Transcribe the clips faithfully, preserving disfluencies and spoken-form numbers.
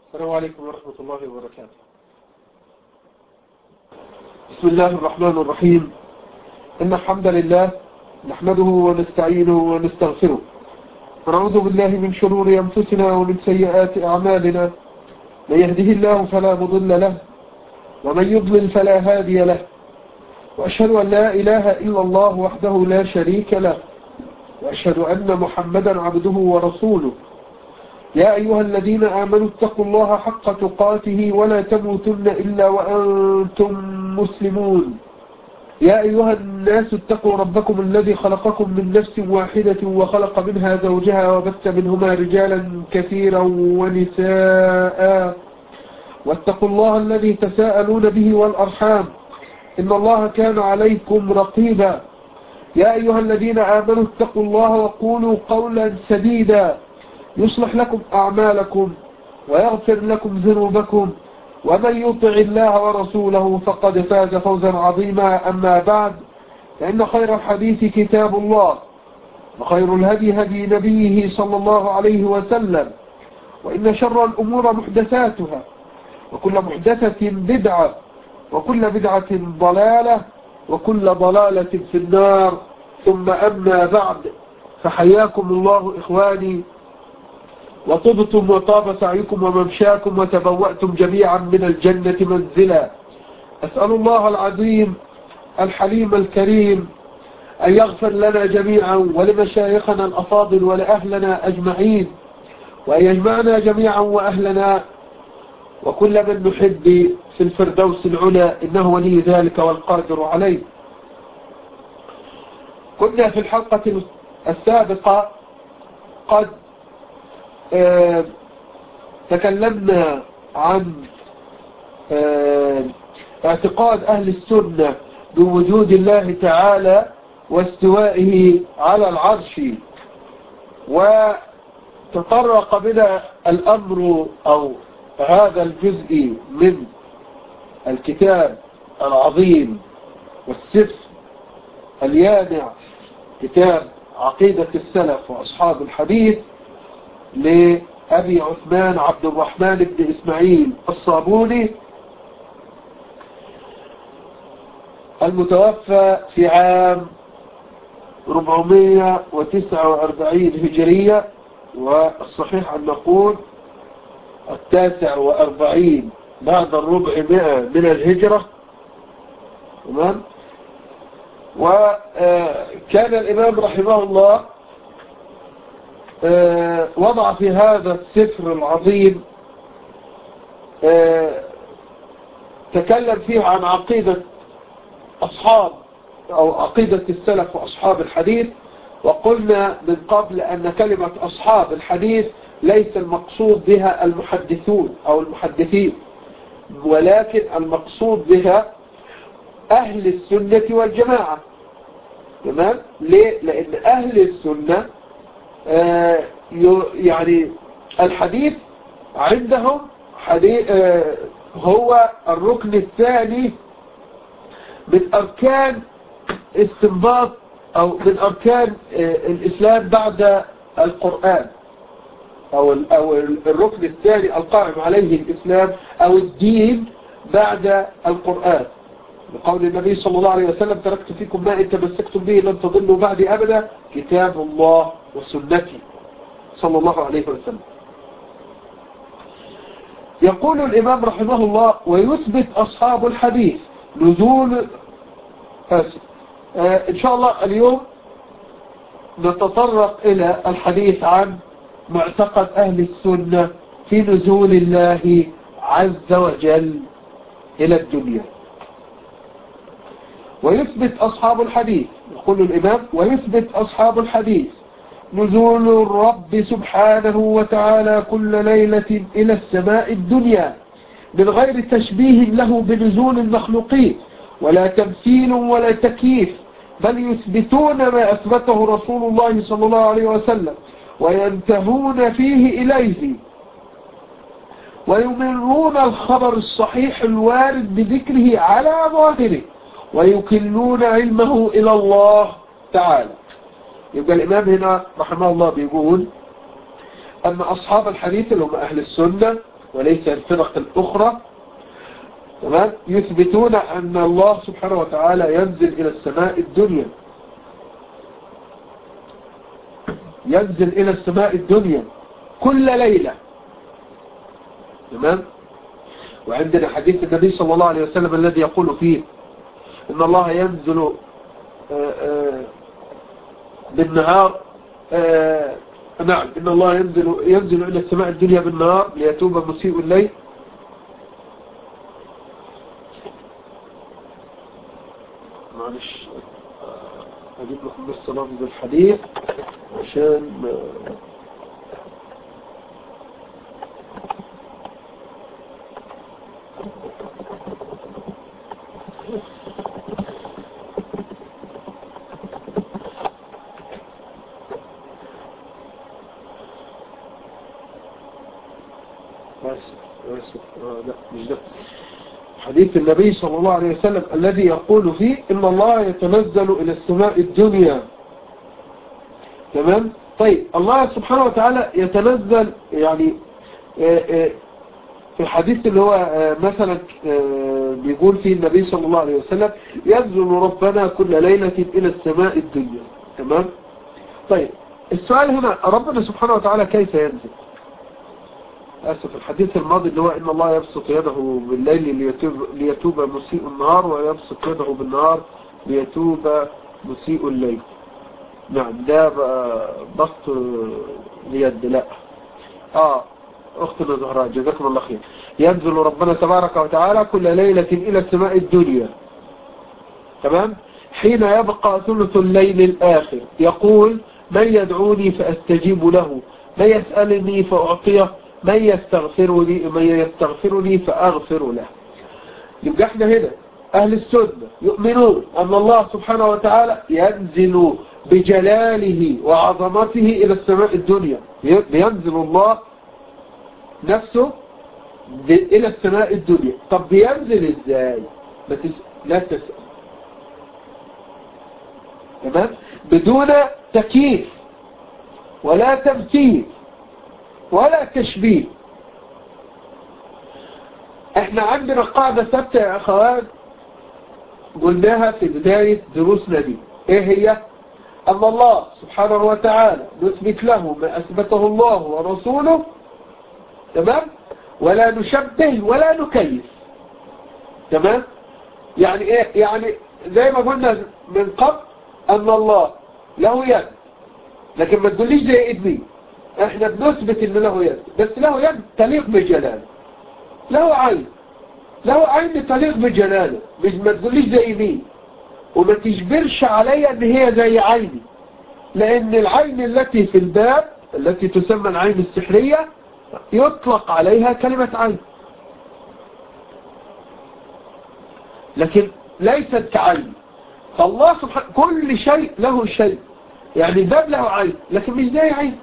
السلام عليكم ورحمة الله وبركاته. بسم الله الرحمن الرحيم. إن الحمد لله نحمده ونستعينه ونستغفره، ونعوذ بالله من شرور أنفسنا ومن سيئات أعمالنا. من يهده الله فلا مضل له، ومن يضلل فلا هادي له، وأشهد أن لا إله إلا الله وحده لا شريك له، وأشهد أن محمدا عبده ورسوله. يا أيها الذين آمنوا اتقوا الله حق تقاته ولا تموتن إلا وأنتم مسلمون. يا أيها الناس اتقوا ربكم الذي خلقكم من نفس واحدة وخلق منها زوجها وبث منهما رجالا كثيرا ونساء، واتقوا الله الذي تساءلون به والأرحام إن الله كان عليكم رقيبا. يا أيها الذين آمنوا اتقوا الله وقولوا قولا سديدا يصلح لكم أعمالكم ويغفر لكم ذنوبكم، ومن يطع الله ورسوله فقد فاز فوزا عظيما. أما بعد، فإن خير الحديث كتاب الله، وخير الهدي هدي نبيه صلى الله عليه وسلم، وإن شر الأمور محدثاتها، وكل محدثة بدعة، وكل بدعة ضلالة، وكل ضلالة في النار. ثم أما بعد، فحياكم الله إخواني، وطبتم وطاب سعيكم وممشاكم وتبوأتم جميعا من الجنة منزلا. أسأل الله العظيم الحليم الكريم أن يغفر لنا جميعا ولمشايخنا الأفاضل ولأهلنا أجمعين، وأن يجمعنا جميعا وأهلنا وكل من نحب في الفردوس العلى، إنه ولي ذلك والقادر عليه. كنا في الحلقة السابقة قد آه تكلمنا عن آه اعتقاد أهل السنة بوجود الله تعالى واستوائه على العرش، وتطرق بنا الأمر أو هذا الجزء من الكتاب العظيم والسفر اليانع، كتاب عقيدة السلف وأصحاب الحديث لأبي عثمان عبد الرحمن بن إسماعيل الصابوني، المتوفى في عام أربعمائة وتسعة وأربعين هجرية، والصحيح أن نقول التاسع وأربعين بعد الربعمائة من الهجرة. تمام. وكان الإمام رحمه الله وضع في هذا السفر العظيم تكلم فيه عن عقيدة أصحاب أو عقيدة السلف وأصحاب الحديث. وقلنا من قبل أن كلمة أصحاب الحديث ليس المقصود بها المحدثون أو المحدثين، ولكن المقصود بها أهل السنة والجماعة. تمام؟ ليه؟ لأن أهل السنة آه يعني الحديث عندهم حديث آه هو الركن الثاني من أركان استنباط أو من أركان آه الإسلام بعد القرآن، أو, أو الركن الثاني القائم عليه الإسلام أو الدين بعد القرآن، بقول النبي صلى الله عليه وسلم: تركت فيكم ما إن تمسكتم به لن تضلوا بعدي أبدا، كتاب الله وسنتي، صلى الله عليه وسلم. يقول الإمام رحمه الله: ويثبت أصحاب الحديث نزول آسف آه إن شاء الله اليوم نتطرق إلى الحديث عن معتقد أهل السنة في نزول الله عز وجل إلى الدنيا. ويثبت أصحاب الحديث، يقول الإمام: ويثبت أصحاب الحديث نزول الرب سبحانه وتعالى كل ليلة إلى السماء الدنيا من غير تشبيه له بنزول المخلوقين ولا تمثيل ولا تكييف، بل يثبتون ما أثبته رسول الله صلى الله عليه وسلم وينتهون فيه إليه، ويمرون الخبر الصحيح الوارد بذكره على ظاهره، ويكلون علمه إلى الله تعالى. يبقى الإمام هنا رحمه الله بيقول أن أصحاب الحديث اللي هم أهل السنة وليس الفرق الأخرى، تمام، يثبتون أن الله سبحانه وتعالى ينزل إلى السماء الدنيا، ينزل إلى السماء الدنيا كل ليلة، تمام. وعندنا حديث النبي صلى الله عليه وسلم الذي يقول فيه إن الله ينزل آآ آآ بالنهار، نعم، إن الله ينزل, ينزل إلى السماء الدنيا بالنهار ليتوب مسيء الليل. معلش أجيب لكم بس لفظ الحديث عشان آسف آسف آه لا مش ده حديث النبي صلى الله عليه وسلم الذي يقول فيه إن الله يتنزل إلى السماء الدنيا، تمام. طيب الله سبحانه وتعالى يتنزل يعني في الحديث اللي هو مثلا بيقول فيه النبي صلى الله عليه وسلم ينزل ربنا كل ليلة إلى السماء الدنيا، تمام. طيب السؤال هنا ربنا سبحانه وتعالى كيف ينزل؟ آسف الحديث الماضي اللي هو إن الله يبسط يده بالليل ليتوب, ليتوب مسيء النهار ويبسط يده بالنهار ليتوب مسيء الليل. نعم ده بسط اليد. لا آه أختنا زهراء جزاكم الله خير. ينزل ربنا تبارك وتعالى كل ليلة إلى السماء الدنيا، تمام، حين يبقى ثلث الليل الآخر يقول من يدعوني فأستجيب له، من يسألني فأعطيه، من يستغفرني من يستغفرني فأغفر له. يبقى احنا هنا أهل السنة يؤمنون أن الله سبحانه وتعالى ينزل بجلاله وعظمته إلى السماء الدنيا، بينزل الله نفسه إلى السماء الدنيا. طب بينزل إزاي؟ لا تسأل, لا تسأل. تمام، بدون تكييف ولا تمثيل ولا تشبيه. احنا عندنا قاعدة ثابتة يا اخوان قلناها في بداية دروسنا دي، ايه هي؟ ان الله سبحانه وتعالى نثبت له ما اثبته الله ورسوله، تمام، ولا نشبه ولا نكيف، تمام. يعني ايه؟ يعني زي ما قلنا من قبل ان الله له يد، لكن ما تقوليش زي ايد مين. احنا بنثبت ان له يد، بس له يد تليق بجلاله، له عين، له عين تليق بجلاله، مش ما تقوليش زي مين، وما تجبرش عليا ان هي زي عيني، لان العين التي في الباب التي تسمى العين السحرية يطلق عليها كلمة عين، لكن ليست كعين. فالله سبحانه كل شيء له شيء، يعني الباب له عين لكن مش زي عين.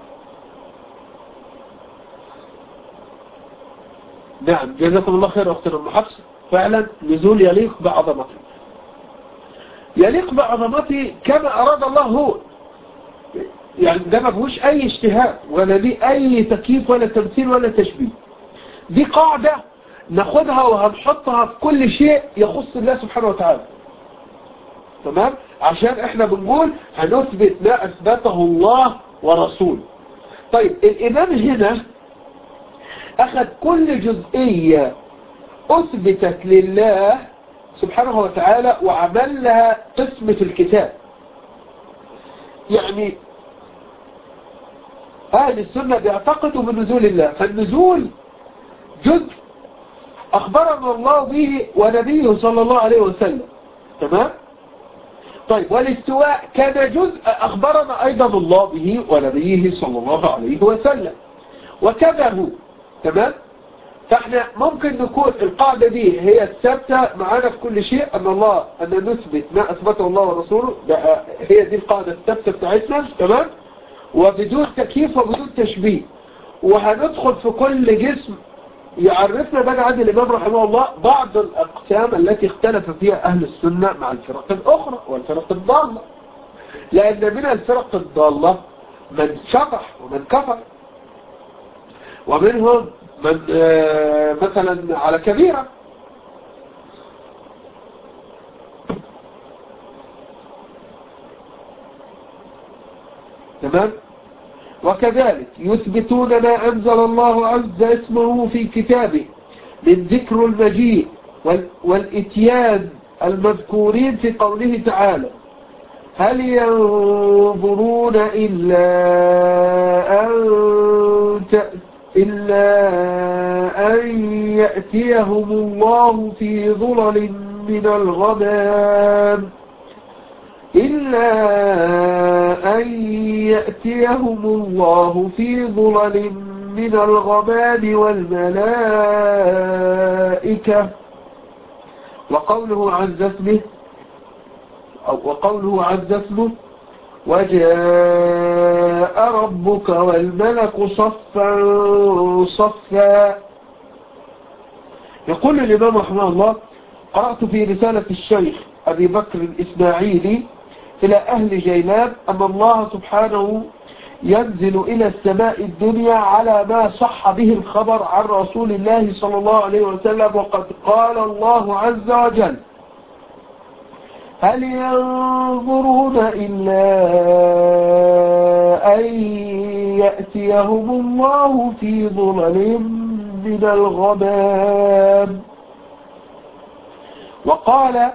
نعم جزاكم الله خير أختنا أم حفصة، فعلا نزول يليق بعظمته، يليق بعظمته كما أراد الله هو، يعني ده ما فيهوش أي اجتهاد ولا ليه أي تكييف ولا تمثيل ولا تشبيه. دي قاعدة ناخدها وهنحطها في كل شيء يخص الله سبحانه وتعالى، تمام، عشان احنا بنقول هنثبت ما أثبته الله ورسوله. طيب الإمام هنا أخذ كل جزئية أثبتت لله سبحانه وتعالى وعمل لها قسم في الكتاب. يعني أهل السنة بيعتقدوا بنزول الله، فالنزول جزء أخبرنا الله به ونبيه صلى الله عليه وسلم، تمام. طيب والاستواء كان جزء أخبرنا أيضا الله به ونبيه صلى الله عليه وسلم، وكذا هو، تمام. فاحنا ممكن نكون القاعدة دي هي الثابتة معانا في كل شيء، أن الله أن نثبت ما أثبته الله ورسوله، هي دي القاعدة الثابتة بتاعتنا، تمام، وبدون تكييف وبدون تشبيه. وهندخل في كل جسم يعرفنا بقى عند الإمام رحمه الله بعض الأقسام التي اختلف فيها أهل السنة مع الفرق الأخرى والفرق الضالة، لأن من الفرق الضالة من شطح ومن كفر، ومنهم من مثلا على كبيرة. تمام. وكذلك يثبتون ما أنزل الله عز اسمه في كتابه من ذكر المجيء والإتيان المذكورين في قوله تعالى: هل ينظرون إلا أن إلا أن يأتيهم الله في ظلل من الغمام إلا أن يأتيهم الله في ظلل من الغمام والملائكة. وقوله عز اسمه أو وقوله عز اسمه: وجاء ربك والملك صفا صفا. يقول الإمام رحمه الله: قرأت في رسالة الشيخ أبي بكر الإسماعيلي إلى أهل جيلان أن الله سبحانه ينزل إلى السماء الدنيا على ما صح به الخبر عن رسول الله صلى الله عليه وسلم، وقد قال الله عز وجل: هل ينظرون إلا أن يأتيهم الله في ظلل من الغمام. وقال: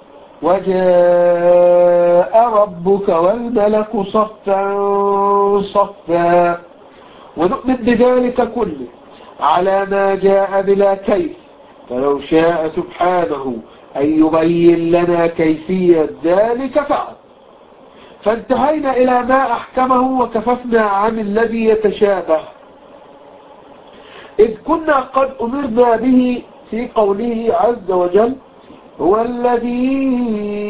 وجاء ربك والملك صفا صفا. ونؤمن بذلك كله على ما جاء بلا كيف، فلو شاء سبحانه أن يبين لنا كيفية ذلك فعل، فانتهينا إلى ما أحكمه وكففنا عن الذي يتشابه، إذ كنا قد أمرنا به في قوله عز وجل: هو الذي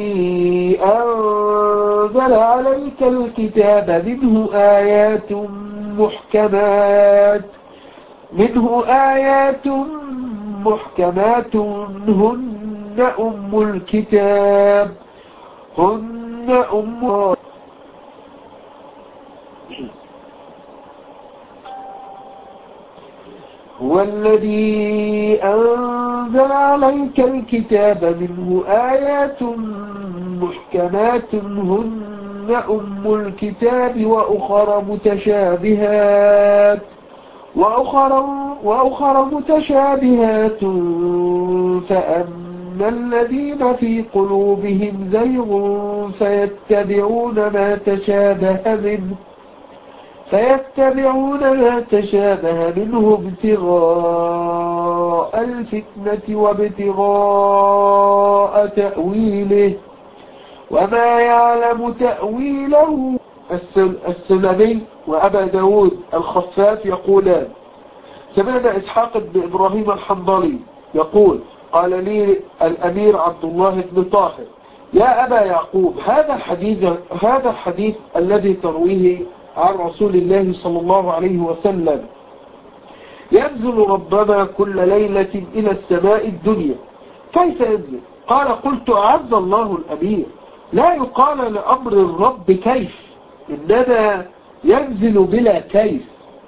أنزل عليك الكتاب منه آيات محكمات منه آيات محكمات هن أم الكتاب هن أم هو الذي أنزل عليك الكتاب منه آيات محكمات هن أم الكتاب وأخر متشابهات وأخر, وأخر متشابهات فأما الذين في قلوبهم زيغ فيتبعون ما تشابه منه فيتبعون ما تشابه منه ابتغاء الفتنة وابتغاء تأويله وما يعلم تأويله. السلمي وأبا داود الخفاف يقولان: سمعنا إسحاق بن إبراهيم الحنظلي يقول: قال لي الأمير عبد الله بن طاهر: يا أبا يعقوب، هذا الحديث, هذا الحديث الذي ترويه عن رسول الله صلى الله عليه وسلم ينزل ربنا كل ليلة إلى السماء الدنيا، كيف ينزل؟ قال: قلت: أعز الله الأمير، لا يقال لأمر الرب كيف، إنما ينزل بلا كيف.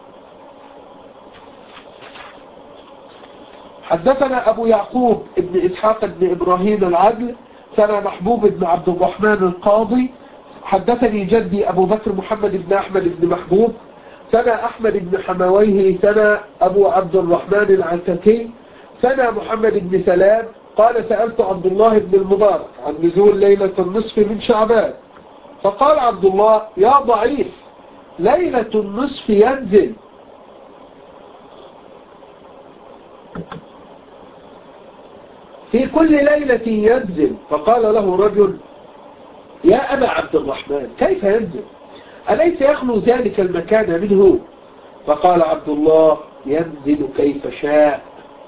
حدثنا أبو يعقوب ابن إسحاق بن إبراهيم العدل سنة محبوب بن عبد الرحمن القاضي. حدثني جدي أبو بكر محمد بن أحمد بن محبوب سنة أحمد بن حمويه سنة أبو عبد الرحمن العنتكي سنة محمد بن سلام قال: سألت عبد الله بن المبارك عن نزول ليلة النصف من شعبان، فقال عبد الله: يا ضعيف، ليلة النصف ينزل في كل ليلة ينزل. فقال له رجل: يا أبا عبد الرحمن، كيف ينزل؟ أليس يخلو ذلك المكان منه؟ فقال عبد الله: ينزل كيف شاء.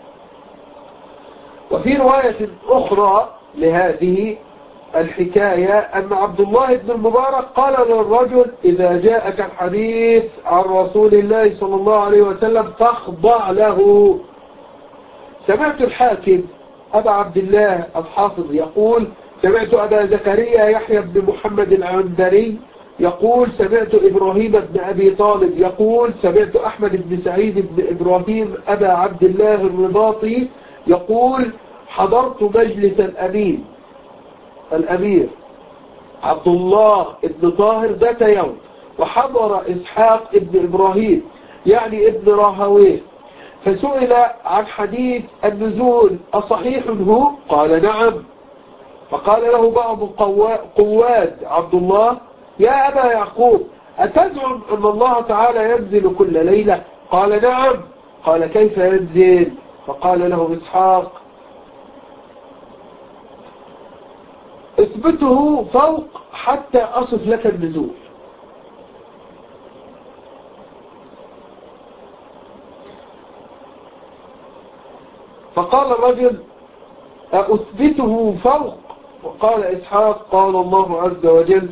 وفي رواية أخرى لهذه الحكاية أن عبد الله بن المبارك قال للرجل: إذا جاءك الحديث عن رسول الله صلى الله عليه وسلم فاخضع له. سمعت الحاكم أبا عبد الله الحافظ يقول: سمعت أبا زكريا يحيى بن محمد العنبري يقول سمعت إبراهيم بن أبي طالب يقول سمعت أحمد بن سعيد بن إبراهيم أبا عبد الله الرباطي يقول حضرت مجلس الأمير الأمير عبد الله بن طاهر ذات يوم، وحضر إسحاق بن إبراهيم يعني ابن راهويه، فسئل عن حديث النزول أصحيح هو؟ قال نعم. فقال له بعض قواد عبد الله يا أبا يعقوب أتزعم أن الله تعالى ينزل كل ليلة؟ قال نعم. قال كيف ينزل؟ فقال له إسحاق اثبته فوق حتى أصف لك النزول. فقال الرجل أثبته فوق؟ وقال إسحاق قال الله عز وجل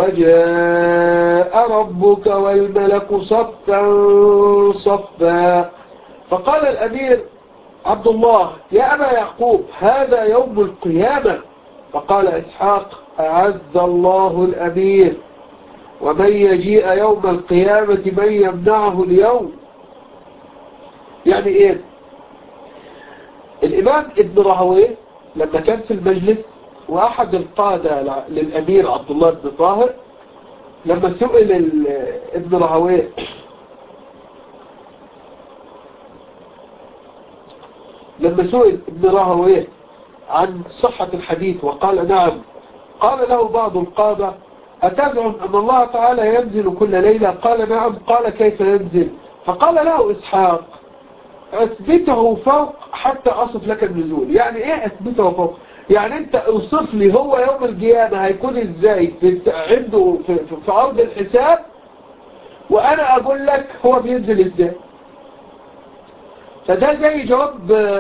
وجاء ربك والملك صفا صفا. فقال الأمير عبد الله يا أبا يعقوب هذا يوم القيامة. فقال إسحاق أعز الله الأمير ومن يجيء يوم القيامة من يمنعه اليوم. يعني إيه؟ الإمام ابن راهويه لما كان في المجلس وأحد القادة للأمير عبد الله بن طاهر لما سئل ابن راهويه لما سئل ابن راهويه عن صحة الحديث وقال نعم، قال له بعض القادة أتزعم أن الله تعالى ينزل كل ليلة؟ قال نعم. قال كيف ينزل؟ فقال له إسحاق أثبته فوق حتى أصف لك النزول. يعني إيه أثبته فوق؟ يعني أنت اوصف لي هو يوم القيامة هيكون إزاي في عنده في, في, في أرض الحساب وأنا أقول لك هو بينزل إزاي. فده زي جواب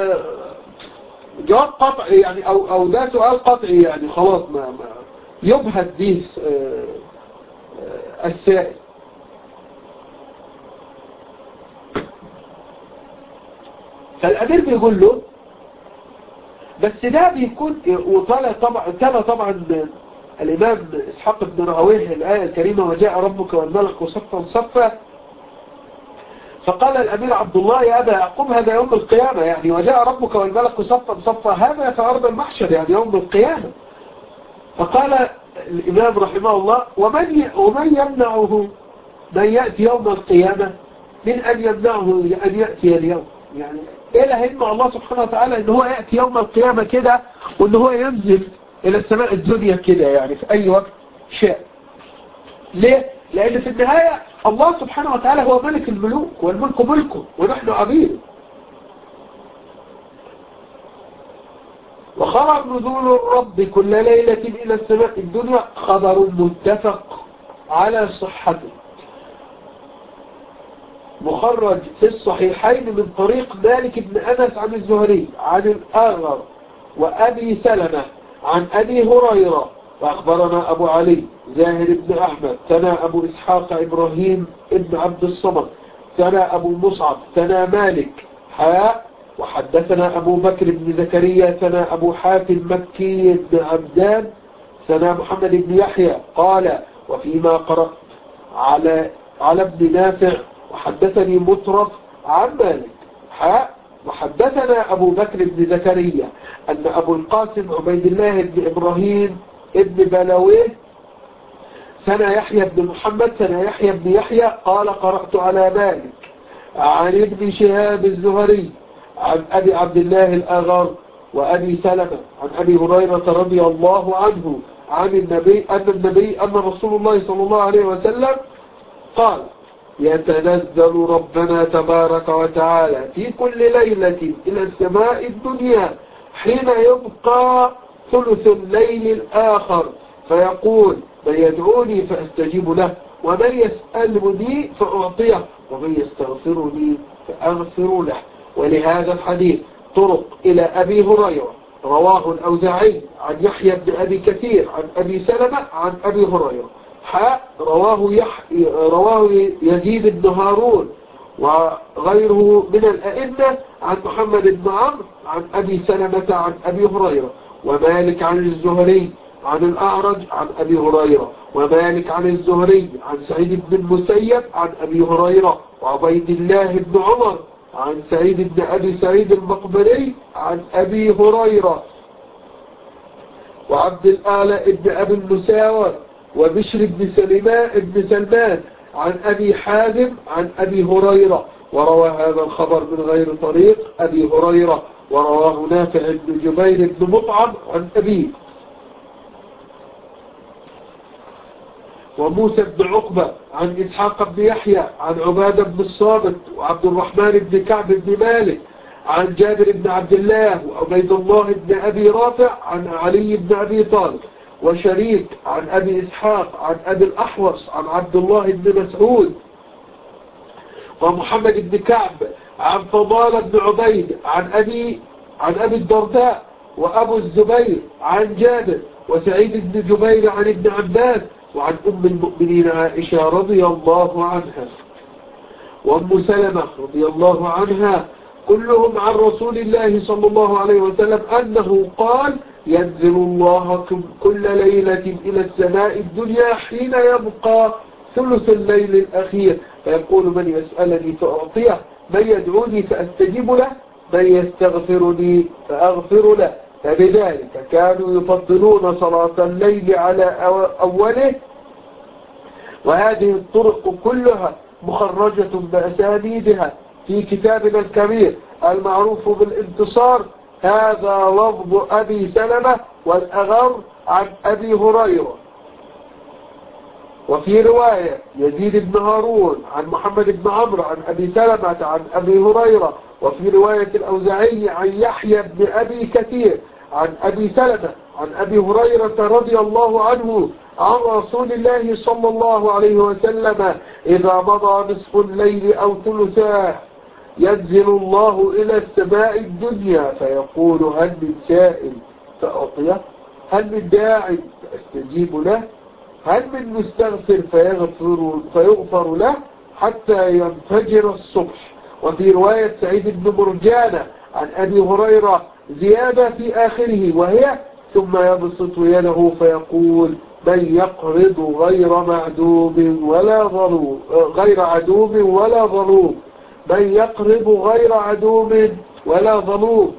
جواب قطعي يعني أو, أو ده سؤال قطعي يعني خلاص ما, ما يبهد به السائل. فالأمير بيقول له بس ده بيكون وطلع طبعا تلا طبعا الإمام إسحاق بن راهويه الآية الكريمة وجاء ربك والملك صفا صفا. فقال الأمير عبد الله يا أبا يعقوب هذا يوم القيامة يعني وجاء ربك والملك صفا صفا هذا في أرض المحشر يعني يوم القيامة. فقال الإمام رحمه الله ومن ومن يمنعه من يأتي يوم القيامة من أن يمنعه أن يأتي اليوم. يعني إيه اللي هيمنع الله سبحانه وتعالى إن هو يأتي يوم القيامة كده وإن هو ينزل إلى السماء الدنيا كده يعني في أي وقت شاء؟ ليه؟ لأن في النهاية الله سبحانه وتعالى هو ملك الملوك والملك ملكه ونحن عبيد. وخبر نزول الرب كل ليلة إلى السماء الدنيا خبر متفق على صحته مخرج في الصحيحين من طريق مالك بن أنس عن الزهري عن الأغر وأبي سلمة عن أبي هريرة. وأخبرنا أبو علي زاهر بن أحمد ثنا أبو إسحاق إبراهيم بن عبد الصمد ثنا أبو مصعب ثنا مالك حاء. وحدثنا أبو بكر بن زكريا ثنا أبو حاتم مكي بن عبدان ثنا محمد بن يحيى قال وفيما قرأت على على ابن نافع وحدثني مطرف عن مالك حاء. وحدثنا أبو بكر بن زكريا أن أبو القاسم عبيد الله بن إبراهيم ابن بلويه ثنا يحيى بن محمد ثنا يحيى بن يحيى قال قرأت على مالك عن ابن شهاب الزهري عن أبي عبد الله الأغر وأبي سلمة عن أبي هريرة رضي الله عنه عن النبي أن النبي أن رسول الله صلى الله عليه وسلم قال يتنزل ربنا تبارك وتعالى في كل ليلة إلى السماء الدنيا حين يبقى ثلث الليل الآخر فيقول من يدعوني فأستجيب له ومن يسألني فأعطيه ومن يستغفرني فأغفر له. ولهذا الحديث طرق إلى أبي هريرة رواه الأوزاعي عن يحيى بن أبي كثير عن أبي سلمة عن أبي هريرة حاء رواه, يح... رواه يزيد بن هارون وغيره من الأئمة عن محمد بن عمرو عن أبي سلمة عن أبي هريرة ومالك عن الزهري عن الأعرج عن أبي هريرة، ومالك عن الزهري عن سعيد بن المسيب عن أبي هريرة، وعبيد الله بن عمر عن سعيد بن أبي سعيد المقبري عن أبي هريرة، وعبد الأعلى بن أبي المساور وبشر بن سلمان بن سلمان عن أبي حازم عن أبي هريرة، وروى هذا الخبر من غير طريق أبي هريرة، ورواه نافع بن جبير بن مطعم عن أبيه. وموسى بن عقبة عن إسحاق بن يحيى عن عبادة بن الصامت وعبد الرحمن بن كعب بن مالك عن جابر بن عبد الله وعبيد الله بن أبي رافع عن علي بن أبي طالب، وشريك عن أبي إسحاق عن أبي الأحوص عن عبد الله بن مسعود، ومحمد بن كعب عن فضال بن عبيد عن أبي عن أبي الدرداء وأبو الزبير عن جابر، وسعيد بن جبير عن ابن عباس، وعن أم المؤمنين عائشة رضي الله عنها، وأم سلمة رضي الله عنها، كلهم عن رسول الله صلى الله عليه وسلم أنه قال: ينزل الله كل ليلة إلى السماء الدنيا حين يبقى ثلث الليل الأخير، فيقول: من يسألني فأعطيه، من يدعوني فأستجيب له، من يستغفرني فأغفر له. فبذلك كانوا يفضلون صلاة الليل على أوله. وهذه الطرق كلها مخرجة بأسانيدها في كتابنا الكبير المعروف بالانتصار. هذا لفظ أبي سلمة والأغر عن أبي هريرة. وفي رواية يزيد بن هارون عن محمد بن عمرو عن أبي سلمة عن أبي هريرة. وفي رواية الأوزاعي عن يحيى بن أبي كثير عن أبي سلمة عن أبي هريرة رضي الله عنه عن رسول الله صلى الله عليه وسلم: إذا مضى نصف الليل أو ثلثاه ينزل الله إلى السماء الدنيا فيقول: هل من سائل فأعطيه؟ هل من داع فأستجيب له؟ هل من مستغفر فيغفر, فيغفر له حتى ينفجر الصبح. وفي رواية سعيد بن مرجانة عن أبي هريرة زيادة في آخره، وهي: ثم يبسط يده فيقول: من يقرض غير معدوم ولا ظلوم غير عدوم ولا ظلوم من يقرض غير عدوم ولا ظلوم.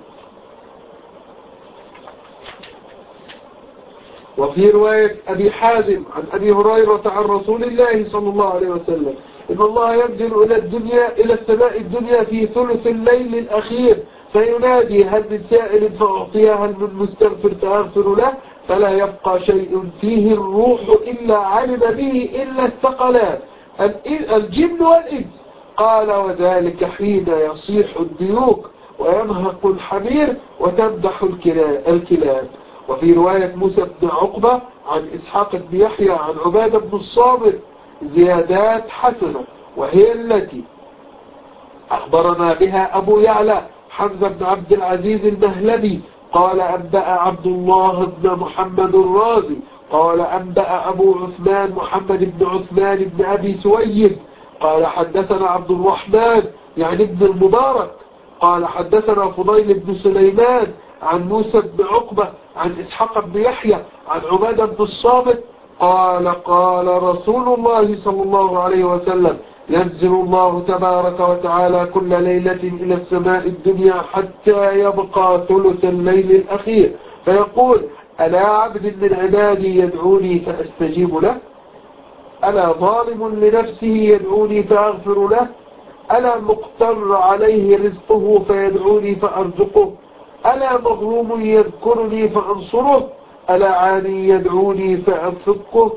وفي رواية أبي حازم عن أبي هريرة عن رسول الله صلى الله عليه وسلم: إن الله ينزل إلى الدنيا إلى السماء الدنيا في ثلث الليل الأخير فينادي: هل من سائل فأعطيه؟ هل من مستغفر فأغفر له؟ فلا يبقى شيء فيه الروح إلا علم به إلا الثقلان الجن والإنس. قال: وذلك حين يصيح الديوك ويمهق الحمير وتمدح الكلاب. وفي رواية موسى بن عقبة عن إسحاق بن يحيى عن عبادة بن الصامت زيادات حسنة، وهي التي أخبرنا بها أبو يعلى حمزة بن عبد العزيز المهلبي قال: أنبأ عبد الله بن محمد الرازي قال: أنبأ أبو عثمان محمد بن عثمان بن أبي سويد قال: حدثنا عبد الرحمن يعني ابن المبارك قال: حدثنا فضيل بن سليمان عن موسى بن عقبة عن إسحاق بن يحيى عن عبادة بن الصامت قال: قال رسول الله صلى الله عليه وسلم: ينزل الله تبارك وتعالى كل ليلة إلى السماء الدنيا حتى يبقى ثلث الليل الأخير فيقول: ألا عبد من عبادي يدعوني فأستجيب له؟ ألا ظالم لنفسه يدعوني فأغفر له؟ ألا مقتر عليه رزقه فيدعوني فأرزقه؟ ألا مظلوم يذكرني فأنصره؟ ألا عاني يدعوني فأفكه؟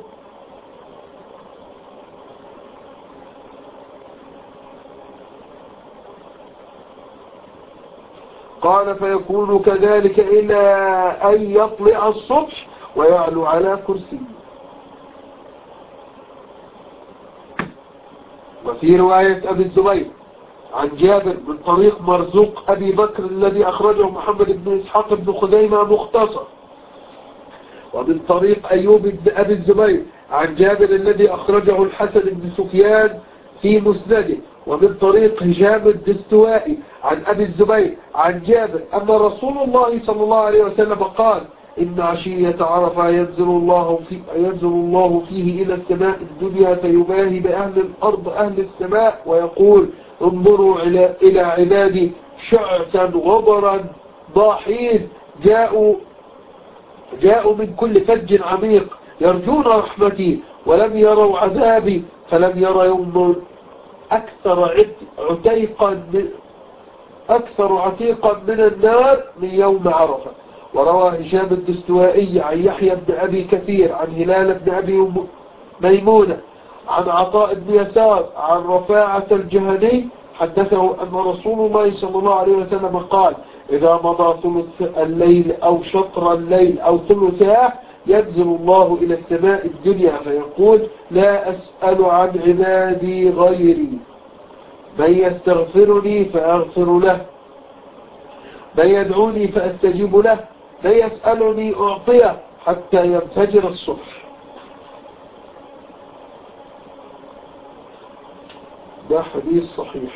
قال: فيكون كذلك إلى أن يطلع الصبح ويعلو على كرسيه. وفي رواية أبي الزبير عن جابر من طريق مرزوق أبي بكر الذي أخرجه محمد بن إسحاق بن خزيمة مختصر، ومن طريق أيوب بن أبي الزبير عن جابر الذي أخرجه الحسن بن سفيان في مسنده، ومن طريق هشام الدستوائي عن أبي الزبير عن جابر أن رسول الله صلى الله عليه وسلم قال: إن عشية عرفة ينزل الله, في ينزل الله فيه إلى السماء الدنيا فيباهي بأهل الأرض أهل السماء ويقول انظروا إلى عبادي شعثا غبرا ضاحين جاءوا, جاءوا من كل فج عميق يرجون رحمتي ولم يروا عذابي فلم يرى يوم أكثر عتيقا أكثر عتيقا من النار من يوم عرفة. وروى هشام الدستوائي عن يحيى بن أبي كثير عن هلال بن أبي ميمونة عن عطاء بن يسار عن رفاعة الجهني حدثه أن رسول الله صلى الله عليه وسلم قال إذا مضى ثلث الليل أو شطر الليل أو ثلثاه ينزل الله إلى السماء الدنيا فيقول لا أسأل عن عبادي غيري من يستغفرني فأغفر له من يدعوني فأستجيب له من يسألني أعطيه حتى ينفجر الصبح. ده حديث صحيح.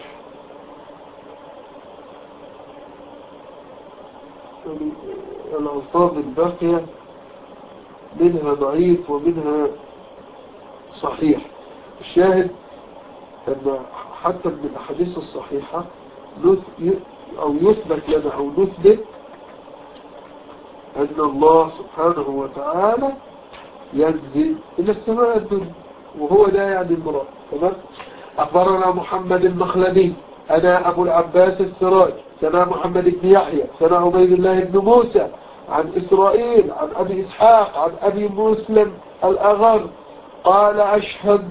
الألفاظ الباقية منها ضعيف ومنها صحيح. الشاهد أن حتى من الأحاديث الصحيحة أو يثبت لنا أو نثبت أن الله سبحانه وتعالى ينزل إلى السماء الدنيا وهو ده يعني المراد. تمام. أخبرنا محمد المخلدي أنا أبو العباس السراج سنا محمد بن يحيى سنا عبيد الله بن موسى عن إسرائيل عن أبي إسحاق عن أبي مسلم الأغر قال أشهد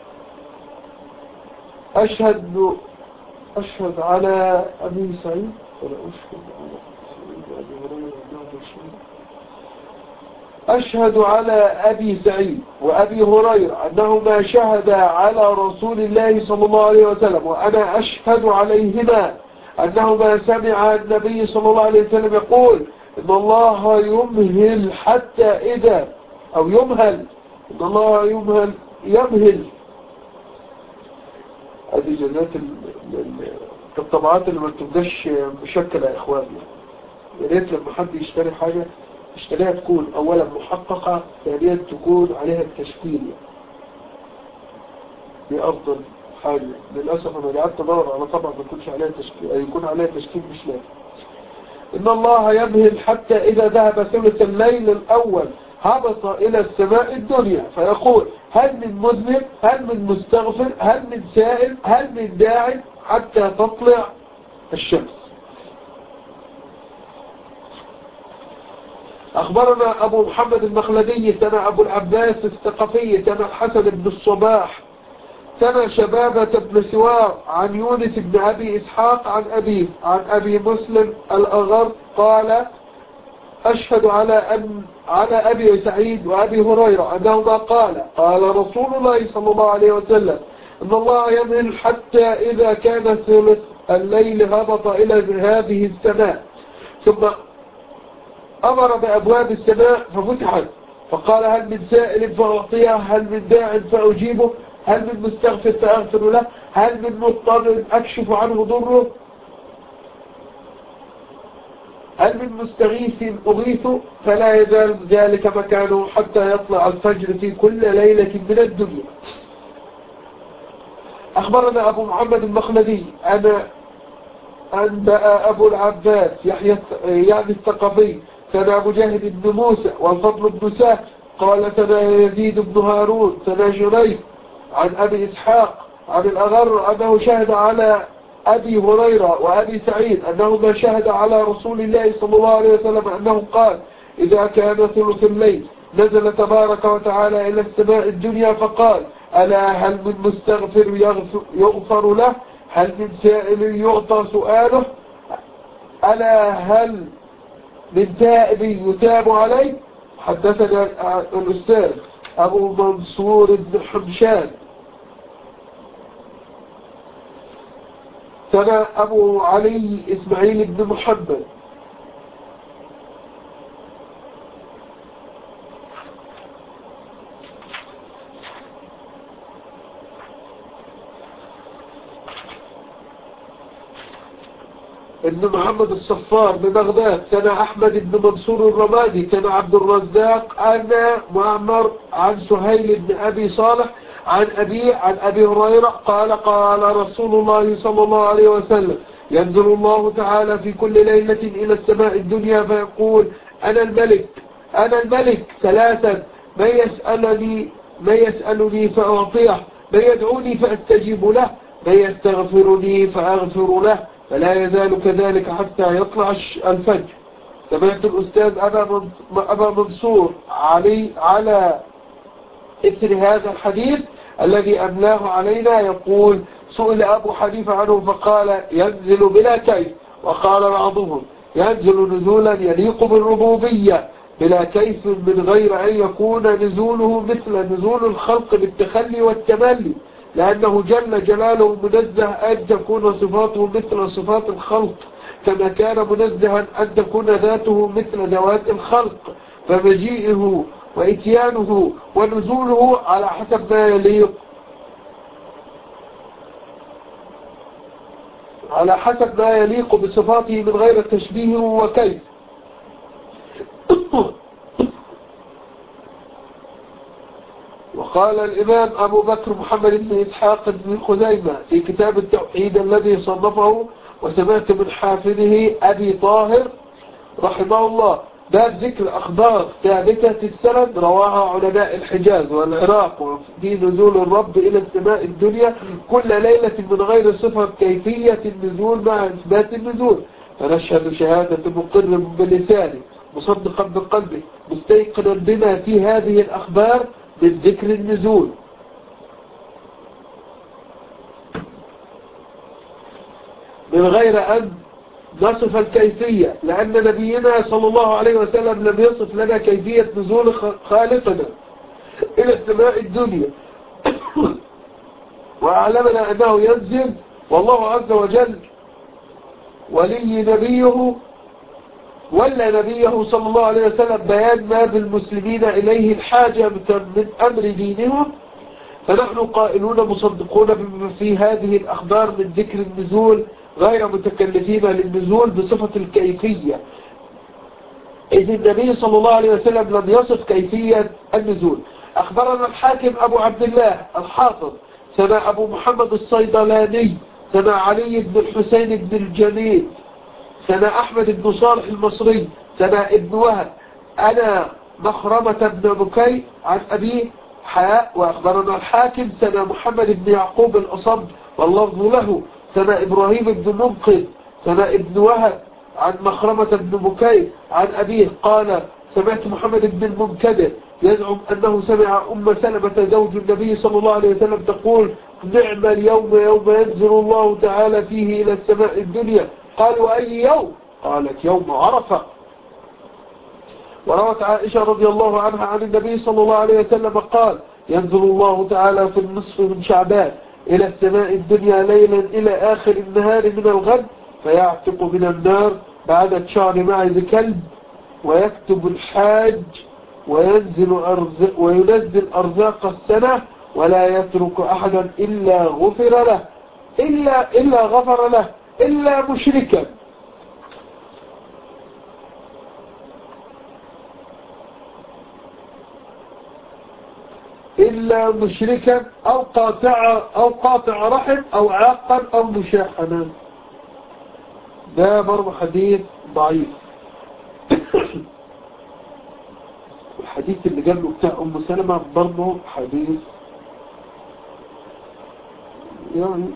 أشهد أشهد على أبي سعيد ولا أشهد على أشهد على أبي سعيد وأبي هريرة أنهما شهدا على رسول الله صلى الله عليه وسلم وأنا أشهد عليهما أنهما سمع النبي صلى الله عليه وسلم يقول إن الله يمهل حتى إذا أو يمهل إن الله يمهل يمهل. هذه جزات الطبعات اللي ما تبقاش مشكلة يا إخواني. يا ريت لما حد يشتري حاجة اشتريها تكون أولا محققة ثانيا تكون عليها التشكيل. دي أفضل حاجة. للأسف أنا قعدت أدور على طبعا ما يكونش عليها تشكيل يكون عليها تشكيل مش لازم. إن الله يمهل حتى إذا ذهب ثلث الليل الأول هبط إلى السماء الدنيا فيقول هل من مذنب هل من مستغفر هل من سائل هل من داع حتى تطلع الشمس. أخبرنا أبو محمد المخلدي سنة أبو العباس الثقفي سنة الحسن بن الصباح سنة شبابة بن سوار عن يونس بن أبي إسحاق عن أبيه عن أبي مسلم الأغر قال أشهد على أن على أبي سعيد وأبي هريرة أنهما قال قال رسول الله صلى الله عليه وسلم إن الله يمهل حتى إذا كان ثلث الليل هبط إلى هذه السماء ثم أمر بأبواب السماء ففتحت فقال هل من سائل فأعطيه هل من داع فأجيبه هل من مستغفر فأغفر له هل من مضطر أكشف عنه ضره هل من مستغيث أغيث فلا يزال ذلك مكانه حتى يطلع الفجر في كل ليلة من الدنيا. أخبرنا أبو محمد المخلدي أنا أنبأ أبو العباس يحيى يعني الثقفي سنة مجاهد بن موسى والفضل بن سهل قال سنة يزيد بن هارون سنة جريج عن أبي إسحاق عن الأغر أنه شهد على أبي هريرة وأبي سعيد أنهما شهد على رسول الله صلى الله عليه وسلم أنه قال إذا كان ثلث الليل نزل تبارك وتعالى إلى السماء الدنيا فقال ألا هل من مستغفر يغفر له هل من سائل يعطى سؤاله ألا هل من تائب يتاب عليه. حدثنا الأستاذ أبو منصور بن حمشان سنة أبو علي إسماعيل بن محمد بن محمد الصفار ببغداد، ثنا أحمد بن منصور الرمادي، ثنا عبد الرزاق أنا معمر عن سهيل بن أبي صالح عن أبي عن أبي هريرة قال قال رسول الله صلى الله عليه وسلم: ينزل الله تعالى في كل ليلة إلى السماء الدنيا فيقول: أنا الملك أنا الملك ثلاثا: من يسألني من يسألني فأعطيه، من يدعوني فأستجيب له، من يستغفرني فأغفر له، فلا يزال كذلك حتى يطلع الفجر. سمعت الأستاذ أبا منصور علي على إثر هذا الحديث الذي أملاه علينا يقول: سئل أبو حنيفة عنه فقال: ينزل بلا كيف، وقال بعضهم: ينزل نزولا يليق بالربوبية بلا كيف من غير أن يكون نزوله مثل نزول الخلق بالتخلي والتملي، لأنه جل جلاله منزه أن تكون صفاته مثل صفات الخلق، كما كان منزها أن تكون ذاته مثل ذوات الخلق، فمجيئه وإتيانه ونزوله على حسب ما يليق على حسب ما يليق بصفاته من غير تشبيه وكيف. وقال الإمام أبو بكر محمد بن إسحاق بن خزيمة في كتاب التوحيد الذي صنفه: وسمعت من حافظه أبي طاهر رحمه الله: باب ذكر أخبار ثابتة السند رواها علماء الحجاز والعراق في نزول الرب إلى السماء الدنيا كل ليلة من غير صفة كيفية النزول مع إثبات النزول، فنشهد شهادة مقر بلسانه مصدقا بقلبه مستيقنا بما في هذه الأخبار من ذكر النزول. من غير أن نصف الكيفية، لأن نبينا صلى الله عليه وسلم لم يصف لنا كيفية نزول خالقنا إلى السماء الدنيا وأعلمنا أنه ينزل، والله عز وجل ولي نبيه ولا نبيه صلى الله عليه وسلم بيان ما بالمسلمين إليه الحاجة من أمر دينهم، فنحن قائلون مصدقون بما في هذه الأخبار من ذكر النزول غير متكلفين للنزول بصفة الكيفية، إذ النبي صلى الله عليه وسلم لم يصف كيفية النزول. أخبرنا الحاكم أبو عبد الله الحافظ سمع أبو محمد الصيدلاني سمع علي بن الحسين بن الجميل سمع أحمد بن صالح المصري سمع ابن وهب أنا مخرمة بن بكي عن أبيه حاء. وأخبرنا الحاكم سمع محمد بن يعقوب الأصم واللفظ له سمع إبراهيم بن منقذ سمع ابن وهب عن مخرمة بن بكي عن أبيه قال: سمعت محمد بن المنكدر يزعم أنه سمع أم سلمة زوج النبي صلى الله عليه وسلم تقول: نعم اليوم يوم ينزل الله تعالى فيه إلى السماء الدنيا. قالوا: أي يوم؟ قالت: يوم عرفة. وروت عائشة رضي الله عنها عن النبي صلى الله عليه وسلم قال: ينزل الله تعالى في النصف من شعبان إلى السماء الدنيا ليلا إلى آخر النهار من الغد، فيعتق من النار بعد شعر معز كلب، ويكتب الحاج وينزل أرزق وينزل أرزاق السنة، ولا يترك أحدا إلا غفر له إلا إلا غفر له إلا مشركا إلا مشركا أو قاطع أو قاطع رحم أو عاقا أو مشاحنا. ده برضه حديث ضعيف. الحديث اللي قبله بتاع أم سلمة برضه حديث يعني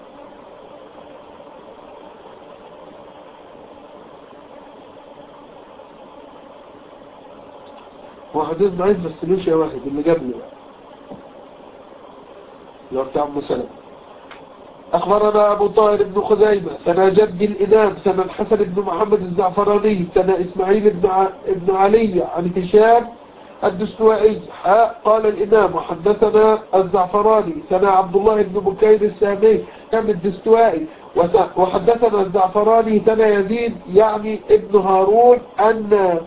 هو حديث ضعيف بس له شيء واحد اللي قبله اللي هو بتاع أم سلمة. أخبرنا أبو طاهر بن خزيمة ثنا جد الإمام ثنا الحسن بن محمد الزعفراني ثنا إسماعيل بن, ع... بن علي عن هشام الدستوائي حاء. قال الإمام: وحدثنا الزعفراني ثنا عبد الله بن بكير السامي كان الدستوائي وحدثنا الزعفراني ثنا يزيد يعني ابن هارون أن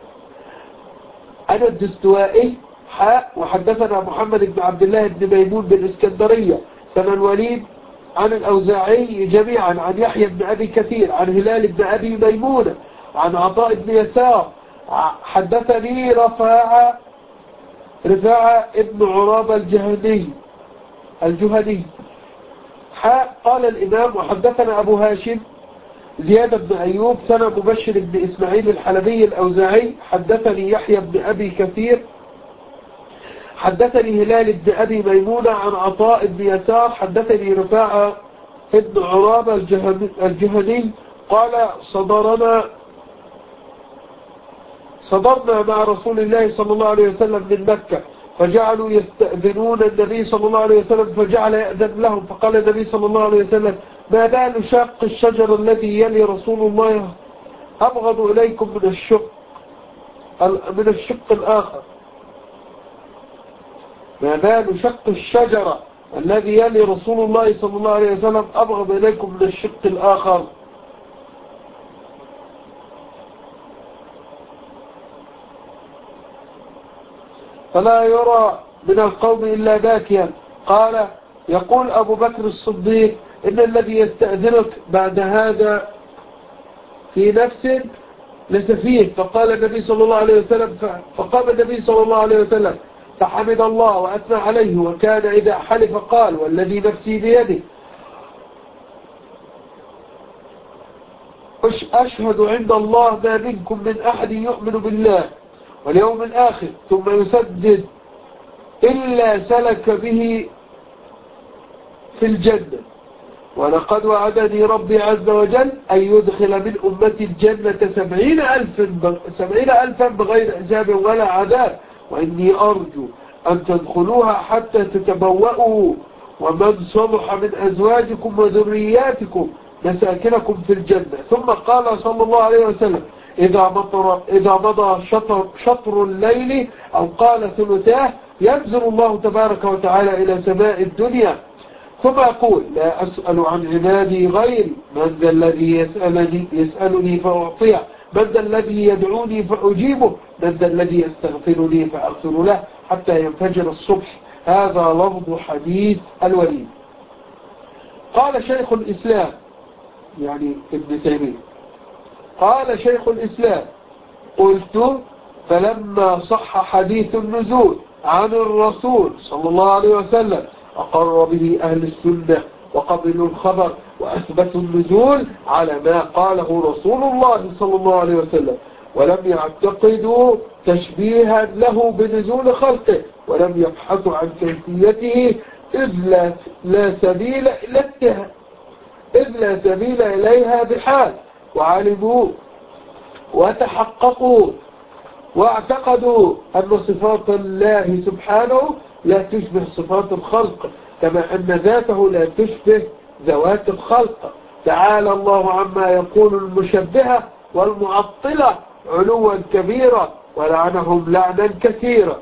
أنا الدستوائي حاء. وحدثنا محمد بن عبد الله بن ميمون بالإسكندرية سنة الوليد عن الأوزاعي جميعا عن يحيى بن أبي كثير عن هلال بن أبي ميمونة عن عطاء بن يسار حدثني رفاعة رفاعة ابن عرابة الجهني الجهني قال الإمام وحدثنا أبو هاشم زياد بن أيوب ثنى مبشر بن إسماعيل الحلبي الأوزاعي حدثني يحيى بن أبي كثير حدثني هلال بن أبي ميمونة عن عطاء بن يسار حدثني رفاعة ابن عرابة الجهني قال صدرنا صدرنا مع رسول الله صلى الله عليه وسلم من مكة فجعلوا يستأذنون النبي صلى الله عليه وسلم فجعل يأذن لهم فقال النبي صلى الله عليه وسلم ما بال شاق الشجر الذي يلي رسول الله أبغض إليكم من الشق من الشق الآخر ما بال شق الشجرة الذي يلي رسول الله صلى الله عليه وسلم أبغض إليكم من الشق الآخر فلا يرى من القوم إلا باكيا. قال يقول أبو بكر الصديق إن الذي يستأذنك بعد هذا في نفسه لسفيه. فقال النبي صلى الله عليه وسلم فقام النبي صلى الله عليه وسلم فحمد الله وأثنى عليه وكان إذا حلف قال والذي نفسي بيده أشهد عند الله ما منكم من أحد يؤمن بالله واليوم الآخر ثم يسدد إلا سلك به في الجنة ولقد وعدني ربي عز وجل أن يدخل من أمتي الجنة سبعين ألفا سبعين ألفا بغير حساب ولا عذاب وإني أرجو أن تدخلوها حتى تتبوأوا ومن صلح من أزواجكم وذرياتكم مساكنكم في الجنة. ثم قال صلى الله عليه وسلم إذا مطر إذا مضى شطر, شطر الليل أو قال ثلثاه ينزل الله تبارك وتعالى إلى سماء الدنيا ثم أقول لا أسأل عن عبادي غيري من ذا الذي يسألني, يسألني فأعطيه من ذا الذي يدعوني فأجيبه من ذا الذي يستغفرني فأغفر له حتى ينفجر الصبح. هذا لفظ حديث الوليد. قال شيخ الإسلام يعني ابن تيمية قال شيخ الإسلام قلت فلما صح حديث النزول عن الرسول صلى الله عليه وسلم أقر به أهل السنة وقبلوا الخبر وأثبتوا النزول على ما قاله رسول الله صلى الله عليه وسلم ولم يعتقدوا تشبيها له بنزول خلقه ولم يبحثوا عن كيفيته إذ لا, لا سبيل إليها إذ لا سبيل إليها بحال وعلموا وتحققوا واعتقدوا أن صفات الله سبحانه لا تشبه صفات الخلق كما أن ذاته لا تشبه ذوات الخلق. تعالى الله عما يقول المشبهة والمعطلة علوا كبيرا ولعنهم لعنا كثيرا.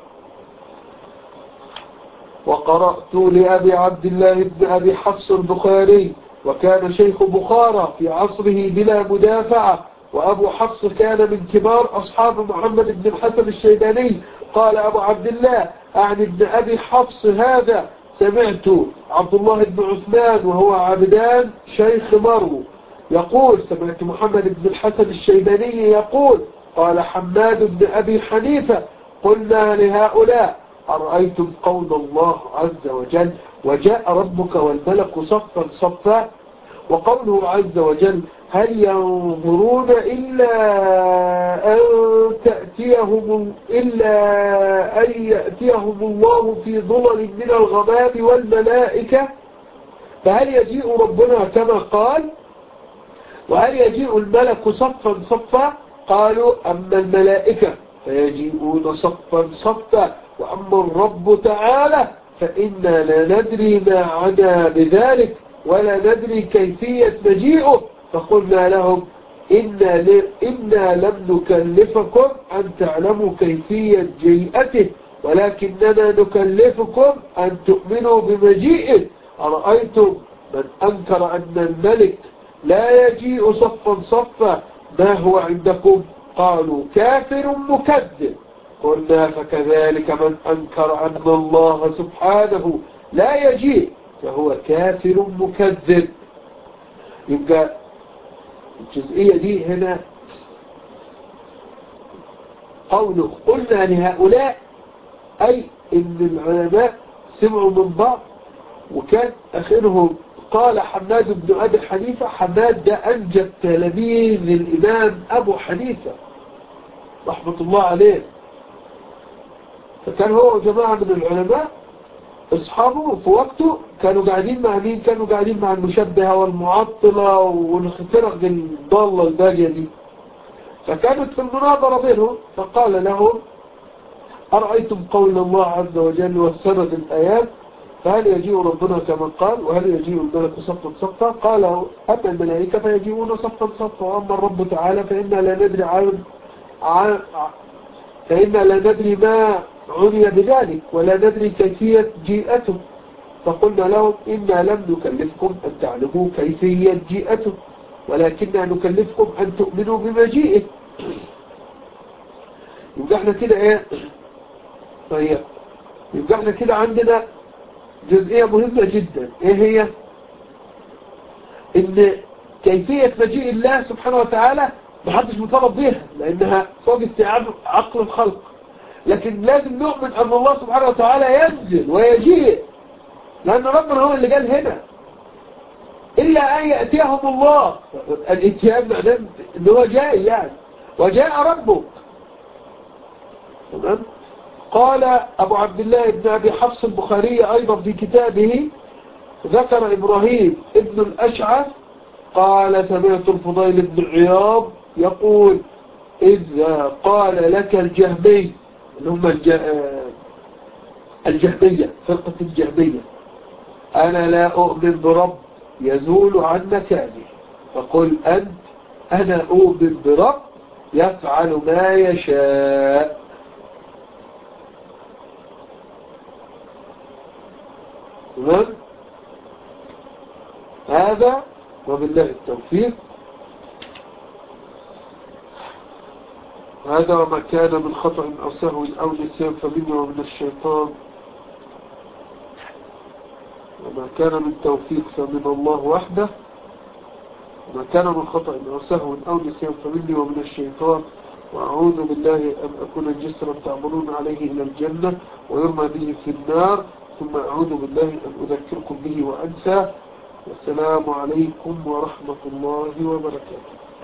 وقرأت لأبي عبد الله بن أبي حفص البخاري وكان شيخ بخارى في عصره بلا مدافعة وأبو حفص كان من كبار أصحاب محمد بن الحسن الشيباني. قال أبو عبد الله عن ابن أبي حفص هذا سمعت عبد الله بن عثمان وهو عبدان شيخ مرو يقول سمعت محمد بن الحسن الشيباني يقول قال حماد بن أبي حنيفة قلنا لهؤلاء أرأيتم قول الله عز وجل وجاء ربك والملك صفا صفا وقوله عز وجل هل ينظرون إلا أن تأتيهم إلا أن يأتيهم الله في ظلل من الغمام والملائكة فهل يجيء ربنا كما قال وهل يجيء الملك صفا صفا قالوا أما الملائكة فيجيئون صفا صفا وأما الرب تعالى فإنا لا ندري ما عنا بذلك ولا ندري كيفية مجيئه فقلنا لهم إنا, إنا لم نكلفكم أن تعلموا كيفية جيئته ولكننا نكلفكم أن تؤمنوا بمجيئه. أرأيتم من أنكر أن الملك لا يجيء صفا صفا ما هو عندكم قالوا كافر مكذب. قلنا فكذلك من أنكر أن الله سبحانه لا يجيء فهو كافر مكذب. يبقى الجزئية دي هنا قوله قلنا لهؤلاء، أي إن العلماء سمعوا من بعض، وكان آخرهم قال حماد بن أبي حنيفة. حماد ده أنجب تلاميذ الإمام أبو حنيفة رحمة الله عليه، فكان هو جماعة من العلماء أصحابه في وقته كانوا قاعدين مع مين؟ كانوا قاعدين مع المشبهة والمعطلة والفرق الضالة الباقية دي، فكانت في المناظرة بينهم. فقال لهم أرأيتم قول الله عز وجل والسند الآيات، فهل يجيء ربنا كما قال وهل يجيء الملك صفا صفا؟ قال أما الملائكة فيجيئون صفا صفا، وأما الرب تعالى فإنا لا ندري عن عن فإنا لا ندري ما عني بذلك ولا ندري كيفية جيئته. فقلنا لهم إنا لم نكلفكم أن تعلموا كيفية جيئته، ولكننا نكلفكم أن تؤمنوا بمجيئه. يبقى احنا كده ايه؟ طيب يبقى احنا كده عندنا جزئية مهمة جدا، ايه هي؟ ان كيفية مجيء الله سبحانه وتعالى محدش مطالب بيها لانها فوق استيعاب عقل الخلق، لكن لازم نؤمن ان الله سبحانه وتعالى ينزل ويجيء، لان ربنا هو اللي قال هنا الا ان يأتيهم الله. الاتيان معناه ان هو جاي يعني، وجاء ربك. تمام. قال أبو عبد الله بن أبي حفص البخاري أيضا في كتابه، ذكر إبراهيم ابن الأشعث قال سمعت الفضيل بن عياض يقول إذا قال لك الجهمي، اللي هم الجهمية، فرقة الجهمية، أنا لا أؤمن برب يزول عن مكانه، فقل أنت أنا أؤمن برب يفعل ما يشاء. تمام. هذا وبالله التوفيق. هذا وما كان من خطأ أو سهو أو نسيان فمني ومن الشيطان، وما كان من توفيق فمن الله وحده، وما كان من خطأ أو سهو أو نسيان فمني ومن الشيطان، وأعوذ بالله أن أكون جسرا تعملون عليه إلى الجنة ويرمى به في النار، ثم أعوذ بالله أن أذكركم به وأنسى. والسلام عليكم ورحمة الله وبركاته.